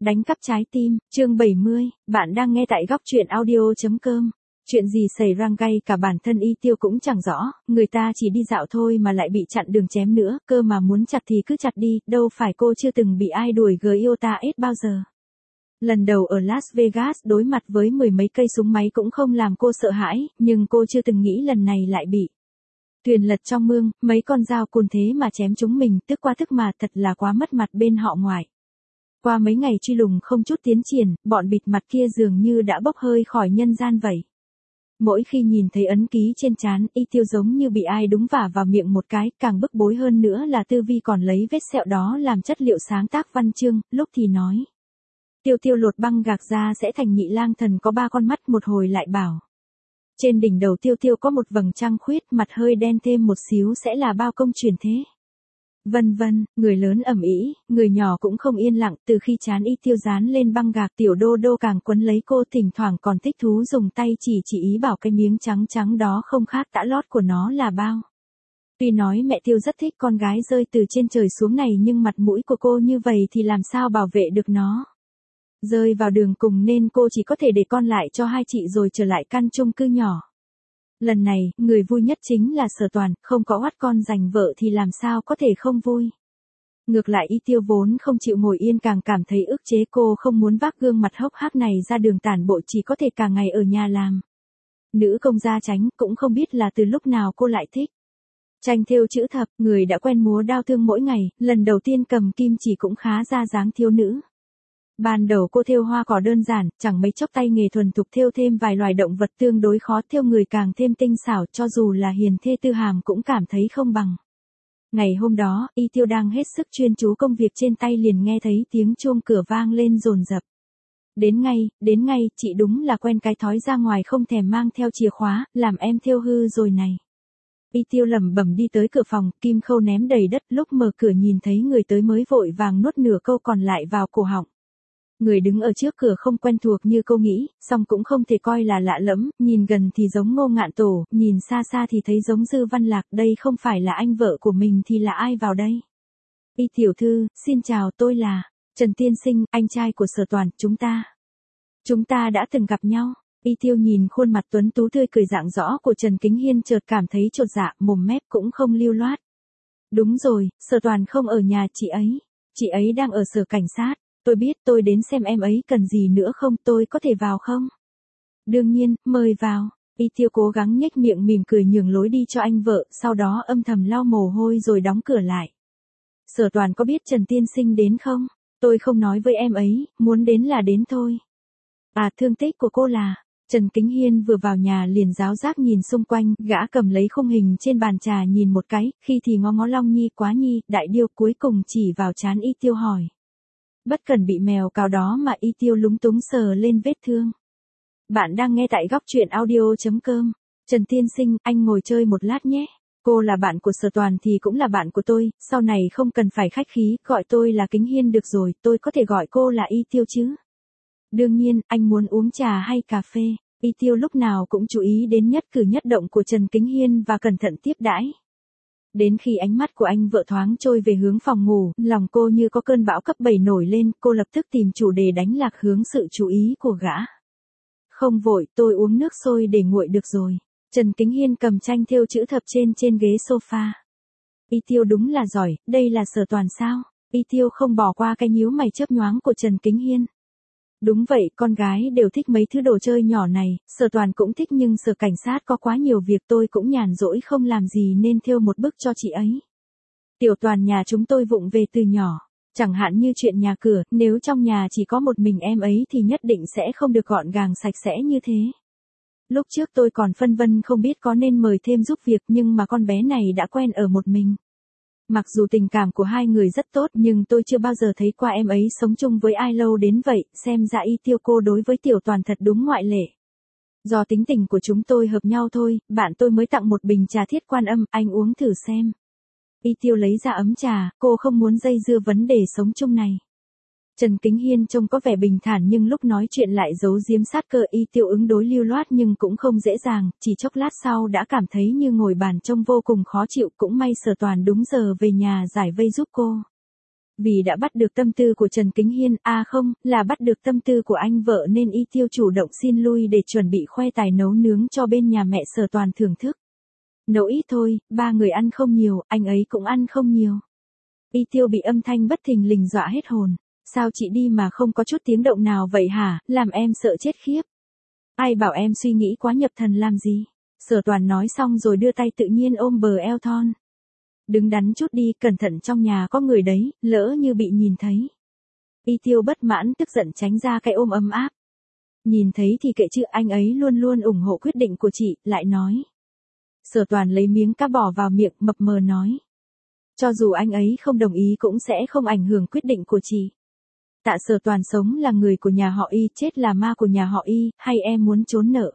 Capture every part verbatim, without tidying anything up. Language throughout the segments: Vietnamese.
Đánh cắp trái tim, chương bảy mươi, bạn đang nghe tại góc truyện audio.com. Chuyện gì xảy ra ngay cả bản thân Y Tiêu cũng chẳng rõ, người ta chỉ đi dạo thôi mà lại bị chặn đường chém nữa, cơ mà muốn chặt thì cứ chặt đi, đâu phải cô chưa từng bị ai đuổi giê i ô tê a ét bao giờ. Lần đầu ở Las Vegas đối mặt với mười mấy cây súng máy cũng không làm cô sợ hãi, nhưng cô chưa từng nghĩ lần này lại bị thuyền lật trong mương, mấy con dao cùn thế mà chém chúng mình, tức qua tức mà, thật là quá mất mặt bên họ ngoại. Qua mấy ngày truy lùng không chút tiến triển, bọn bịt mặt kia dường như đã bốc hơi khỏi nhân gian vậy. Mỗi khi nhìn thấy ấn ký trên trán, Y Tiêu giống như bị ai đúng vả vào miệng một cái, càng bức bối hơn nữa là Tư Vi còn lấy vết sẹo đó làm chất liệu sáng tác văn chương, lúc thì nói. Tiêu Tiêu lột băng gạc ra sẽ thành nhị lang thần có ba con mắt, một hồi lại bảo. Trên đỉnh đầu Tiêu Tiêu có một vầng trăng khuyết, mặt hơi đen thêm một xíu sẽ là bao công truyền thế. Vân vân, người lớn ầm ĩ, người nhỏ cũng không yên lặng, từ khi chán Y Tiêu dán lên băng gạc, tiểu đô đô càng quấn lấy cô, thỉnh thoảng còn thích thú dùng tay chỉ chỉ ý bảo cái miếng trắng trắng đó không khác tã lót của nó là bao. Tuy nói mẹ Tiêu rất thích con gái rơi từ trên trời xuống này, nhưng mặt mũi của cô như vậy thì làm sao bảo vệ được nó. Rơi vào đường cùng nên cô chỉ có thể để con lại cho hai chị rồi trở lại căn chung cư nhỏ. Lần này, người vui nhất chính là Sở Toàn, không có oắt con giành vợ thì làm sao có thể không vui. Ngược lại Y Tiêu vốn không chịu ngồi yên càng cảm thấy ức chế, cô không muốn vác gương mặt hốc hác này ra đường tản bộ, chỉ có thể cả ngày ở nhà làm nữ công gia chánh, cũng không biết là từ lúc nào cô lại thích tranh thêu chữ thập, người đã quen múa đao thương mỗi ngày, lần đầu tiên cầm kim chỉ cũng khá ra dáng thiếu nữ. Ban đầu cô thêu hoa cỏ đơn giản, chẳng mấy chốc tay nghề thuần thục, thêu thêm vài loài động vật tương đối khó, thêu người càng thêm tinh xảo, cho dù là hiền thê Tư Hàm cũng cảm thấy không bằng. Ngày hôm đó, Y Tiêu đang hết sức chuyên chú công việc trên tay liền nghe thấy tiếng chuông cửa vang lên dồn dập. Đến ngay, đến ngay, chị đúng là quen cái thói ra ngoài không thèm mang theo chìa khóa, làm em thêu hư rồi này. Y Tiêu lẩm bẩm đi tới cửa phòng, kim khâu ném đầy đất, lúc mở cửa nhìn thấy người tới mới vội vàng nuốt nửa câu còn lại vào cổ họng. Người đứng ở trước cửa không quen thuộc như cô nghĩ, song cũng không thể coi là lạ lẫm, nhìn gần thì giống Ngô Ngạn Tổ, nhìn xa xa thì thấy giống Dư Văn Lạc, đây không phải là anh vợ của mình thì là ai vào đây? Y tiểu thư, xin chào, tôi là Trần Tiên Sinh, anh trai của Sở Toàn, chúng ta. Chúng ta đã từng gặp nhau. Y Tiêu nhìn khuôn mặt tuấn tú tươi cười rạng rõ của Trần Kính Hiên chợt cảm thấy chột dạ, mồm mép cũng không lưu loát. Đúng rồi, Sở Toàn không ở nhà chị ấy. Chị ấy đang ở sở cảnh sát. Tôi biết, tôi đến xem em ấy cần gì nữa không, tôi có thể vào không? Đương nhiên, mời vào. Y Tiêu cố gắng nhếch miệng mỉm cười nhường lối đi cho anh vợ, sau đó âm thầm lau mồ hôi rồi đóng cửa lại. Sở Toàn có biết Trần Tiên Sinh đến không? Tôi không nói với em ấy, muốn đến là đến thôi. À, thương tích của cô là... Trần Kính Hiên vừa vào nhà liền giáo giác nhìn xung quanh, gã cầm lấy khung hình trên bàn trà nhìn một cái, khi thì ngó ngó Long Nhi, Quá Nhi, Đại Điêu, cuối cùng chỉ vào trán Y Tiêu hỏi. Bất cần bị mèo cào đó mà Y Tiêu lúng túng sờ lên vết thương. Bạn đang nghe tại góc truyện audio.com. Trần Tiên Sinh, anh ngồi chơi một lát nhé. Cô là bạn của Sở Toàn thì cũng là bạn của tôi, sau này không cần phải khách khí, gọi tôi là Kính Hiên được rồi, tôi có thể gọi cô là Y Tiêu chứ. Đương nhiên, anh muốn uống trà hay cà phê. Y Tiêu lúc nào cũng chú ý đến nhất cử nhất động của Trần Kính Hiên và cẩn thận tiếp đãi. Đến khi ánh mắt của anh vợ thoáng trôi về hướng phòng ngủ, lòng cô như có cơn bão cấp bảy nổi lên, cô lập tức tìm chủ đề đánh lạc hướng sự chú ý của gã. Không vội, tôi uống nước sôi để nguội được rồi. Trần Kính Hiên cầm tranh thêu chữ thập trên trên ghế sofa. Y Tiêu đúng là giỏi, đây là Sở Toàn sao? Y Tiêu không bỏ qua cái nhíu mày chớp nhoáng của Trần Kính Hiên. Đúng vậy, con gái đều thích mấy thứ đồ chơi nhỏ này, Sở Toàn cũng thích nhưng sở cảnh sát có quá nhiều việc, tôi cũng nhàn rỗi không làm gì nên thêu một bức cho chị ấy. Tiểu Toàn nhà chúng tôi vụng về từ nhỏ, chẳng hạn như chuyện nhà cửa, nếu trong nhà chỉ có một mình em ấy thì nhất định sẽ không được gọn gàng sạch sẽ như thế. Lúc trước tôi còn phân vân không biết có nên mời thêm giúp việc nhưng mà con bé này đã quen ở một mình. Mặc dù tình cảm của hai người rất tốt nhưng tôi chưa bao giờ thấy qua em ấy sống chung với ai lâu đến vậy, xem ra Y Tiêu cô đối với Tiểu Toàn thật đúng ngoại lệ. Do tính tình của chúng tôi hợp nhau thôi, bạn tôi mới tặng một bình trà Thiết Quan Âm, anh uống thử xem. Y Tiêu lấy ra ấm trà, cô không muốn dây dưa vấn đề sống chung này. Trần Kính Hiên trông có vẻ bình thản nhưng lúc nói chuyện lại giấu giếm sát cơ. Y Tiêu ứng đối lưu loát nhưng cũng không dễ dàng, chỉ chốc lát sau đã cảm thấy như ngồi bàn trông vô cùng khó chịu, cũng may Sở Toàn đúng giờ về nhà giải vây giúp cô. Vì đã bắt được tâm tư của Trần Kính Hiên, à không, là bắt được tâm tư của anh vợ nên Y Tiêu chủ động xin lui để chuẩn bị khoe tài nấu nướng cho bên nhà mẹ Sở Toàn thưởng thức. Nấu ít thôi, ba người ăn không nhiều, anh ấy cũng ăn không nhiều. Y Tiêu bị âm thanh bất thình lình dọa hết hồn. Sao chị đi mà không có chút tiếng động nào vậy hả, làm em sợ chết khiếp. Ai bảo em suy nghĩ quá nhập thần làm gì. Sở Toàn nói xong rồi đưa tay tự nhiên ôm bờ eo thon. Đứng đắn chút đi, cẩn thận trong nhà có người đấy, lỡ như bị nhìn thấy. Y Tiêu bất mãn tức giận tránh ra cái ôm ấm áp. Nhìn thấy thì kệ chứ, anh ấy luôn luôn ủng hộ quyết định của chị, lại nói. Sở Toàn lấy miếng cá bỏ vào miệng mập mờ nói. Cho dù anh ấy không đồng ý cũng sẽ không ảnh hưởng quyết định của chị. Tạ Sở Toàn sống là người của nhà họ Y, chết là ma của nhà họ Y, hay em muốn trốn nợ?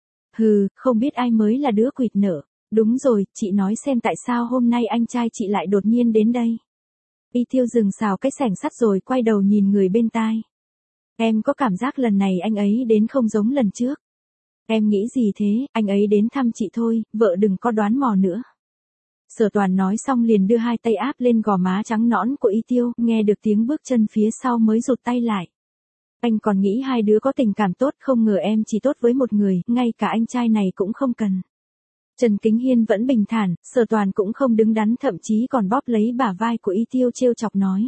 Hừ, không biết ai mới là đứa quỵt nợ. Đúng rồi, chị nói xem tại sao hôm nay anh trai chị lại đột nhiên đến đây. Y Tiêu dừng xào cái xẻng sắt rồi quay đầu nhìn người bên tai. Em có cảm giác lần này anh ấy đến không giống lần trước. Em nghĩ gì thế, anh ấy đến thăm chị thôi, vợ đừng có đoán mò nữa. Sở Toàn nói xong liền đưa hai tay áp lên gò má trắng nõn của Y Tiêu, nghe được tiếng bước chân phía sau mới rụt tay lại. Anh còn nghĩ hai đứa có tình cảm tốt, không ngờ em chỉ tốt với một người, ngay cả anh trai này cũng không cần. Trần Kính Hiên vẫn bình thản, Sở Toàn cũng không đứng đắn, thậm chí còn bóp lấy bả vai của Y Tiêu trêu chọc nói.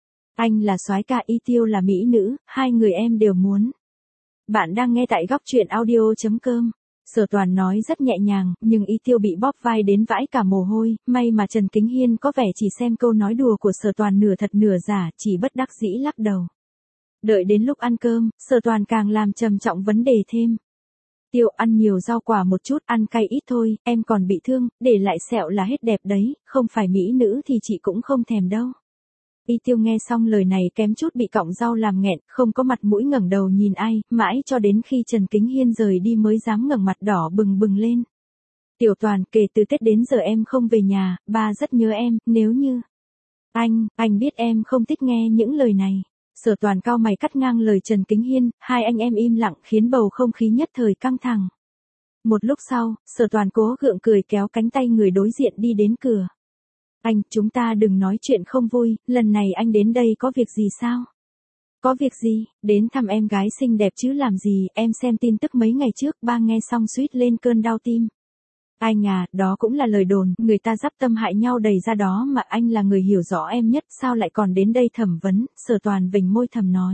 Anh là soái ca, Y Tiêu là mỹ nữ, hai người em đều muốn. Bạn đang nghe tại góc truyện audio chấm com. Sở Toàn nói rất nhẹ nhàng, nhưng Y Tiêu bị bóp vai đến vãi cả mồ hôi, may mà Trần Kính Hiên có vẻ chỉ xem câu nói đùa của Sở Toàn nửa thật nửa giả, chỉ bất đắc dĩ lắc đầu. Đợi đến lúc ăn cơm, Sở Toàn càng làm trầm trọng vấn đề thêm. Tiêu, ăn nhiều rau quả một chút, ăn cay ít thôi, em còn bị thương, để lại sẹo là hết đẹp đấy, không phải mỹ nữ thì chị cũng không thèm đâu. Y Tiêu nghe xong lời này kém chút bị cọng rau làm nghẹn, không có mặt mũi ngẩng đầu nhìn ai, mãi cho đến khi Trần Kính Hiên rời đi mới dám ngẩng mặt đỏ bừng bừng lên. Tiểu Toàn, kể từ Tết đến giờ em không về nhà, ba rất nhớ em, nếu như... Anh, anh biết em không thích nghe những lời này. Sở Toàn cau mày cắt ngang lời Trần Kính Hiên, hai anh em im lặng khiến bầu không khí nhất thời căng thẳng. Một lúc sau, Sở Toàn cố gượng cười kéo cánh tay người đối diện đi đến cửa. Anh, chúng ta đừng nói chuyện không vui, lần này anh đến đây có việc gì sao? Có việc gì, đến thăm em gái xinh đẹp chứ làm gì, em xem tin tức mấy ngày trước, ba nghe xong suýt lên cơn đau tim. Anh à, đó cũng là lời đồn, người ta giáp tâm hại nhau đầy ra đó mà anh là người hiểu rõ em nhất, sao lại còn đến đây thẩm vấn, Sở Toàn vểnh môi thầm nói.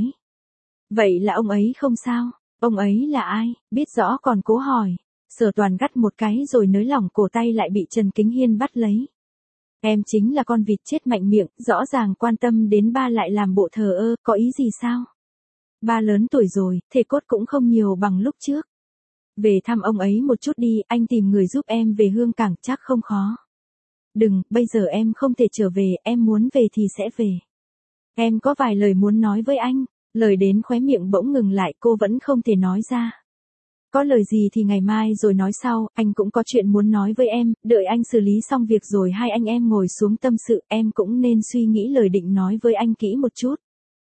Vậy là ông ấy không sao, ông ấy là ai, biết rõ còn cố hỏi. Sở Toàn gắt một cái rồi nới lỏng cổ tay lại bị Trần Kính Hiên bắt lấy. Em chính là con vịt chết mạnh miệng, rõ ràng quan tâm đến ba lại làm bộ thờ ơ, có ý gì sao? Ba lớn tuổi rồi, thể cốt cũng không nhiều bằng lúc trước. Về thăm ông ấy một chút đi, anh tìm người giúp em về Hương Cảng chắc không khó. Đừng, bây giờ em không thể trở về, em muốn về thì sẽ về. Em có vài lời muốn nói với anh, lời đến khóe miệng bỗng ngừng lại, cô vẫn không thể nói ra. Có lời gì thì ngày mai rồi nói sau, anh cũng có chuyện muốn nói với em, đợi anh xử lý xong việc rồi hai anh em ngồi xuống tâm sự, em cũng nên suy nghĩ lời định nói với anh kỹ một chút.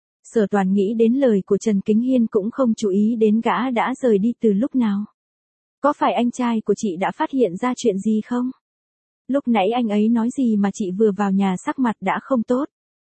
Sở Toàn nghĩ đến lời của Trần Kính Hiên cũng không chú ý đến gã đã rời đi từ lúc nào. Có phải anh trai của chị đã phát hiện ra chuyện gì không? Lúc nãy anh ấy nói gì mà chị vừa vào nhà sắc mặt đã không tốt?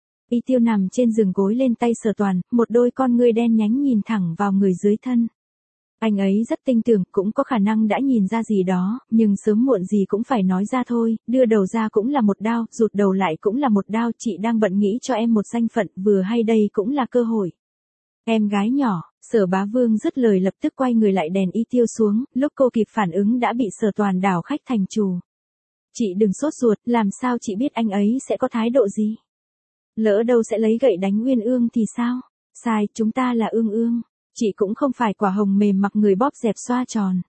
Y Tiêu nằm trên giường gối lên tay Sở Toàn, một đôi con ngươi đen nhánh nhìn thẳng vào người dưới thân. Anh ấy rất tinh tường, cũng có khả năng đã nhìn ra gì đó, nhưng sớm muộn gì cũng phải nói ra thôi, đưa đầu ra cũng là một đao, rụt đầu lại cũng là một đao, chị đang bận nghĩ cho em một danh phận, vừa hay đây cũng là cơ hội. Em gái nhỏ, Sở Bá Vương dứt lời lập tức quay người lại đèn Y Tiêu xuống, lúc cô kịp phản ứng đã bị Sở Toàn đảo khách thành chủ. Chị đừng sốt ruột, làm sao chị biết anh ấy sẽ có thái độ gì? Lỡ đâu sẽ lấy gậy đánh Uyên Ương thì sao? Sai, chúng ta là ương ương. Chị cũng không phải quả hồng mềm mặc người bóp dẹp xoa tròn.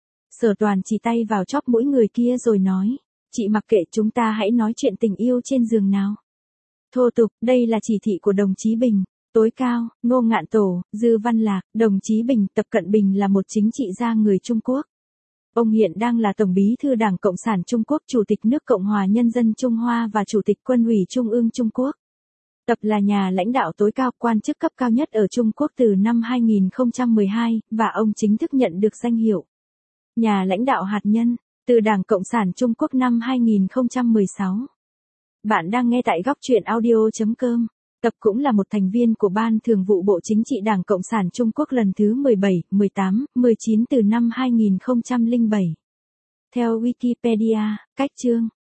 Sở Toàn chỉ tay vào chóp mũi người kia rồi nói, chị mặc kệ, chúng ta hãy nói chuyện tình yêu trên giường nào. Thô tục, đây là chỉ thị của đồng chí Bình. Tối cao, Ngô Ngạn Tổ, Dư Văn Lạc, đồng chí Bình, Tập Cận Bình là một chính trị gia người Trung Quốc. Ông hiện đang là Tổng bí thư Đảng Cộng sản Trung Quốc, Chủ tịch nước Cộng hòa Nhân dân Trung Hoa và Chủ tịch Quân ủy Trung ương Trung Quốc. Tập là nhà lãnh đạo tối cao, quan chức cấp cao nhất ở Trung Quốc từ năm hai nghìn không trăm mười hai, và ông chính thức nhận được danh hiệu nhà lãnh đạo hạt nhân từ Đảng Cộng sản Trung Quốc năm hai nghìn không trăm mười sáu. Bạn đang nghe tại góc truyện audio chấm com. Tập cũng là một thành viên của Ban Thường vụ Bộ Chính trị Đảng Cộng sản Trung Quốc lần thứ mười bảy, mười tám, mười chín từ năm hai nghìn không trăm lẻ bảy. Theo Wikipedia, cách chương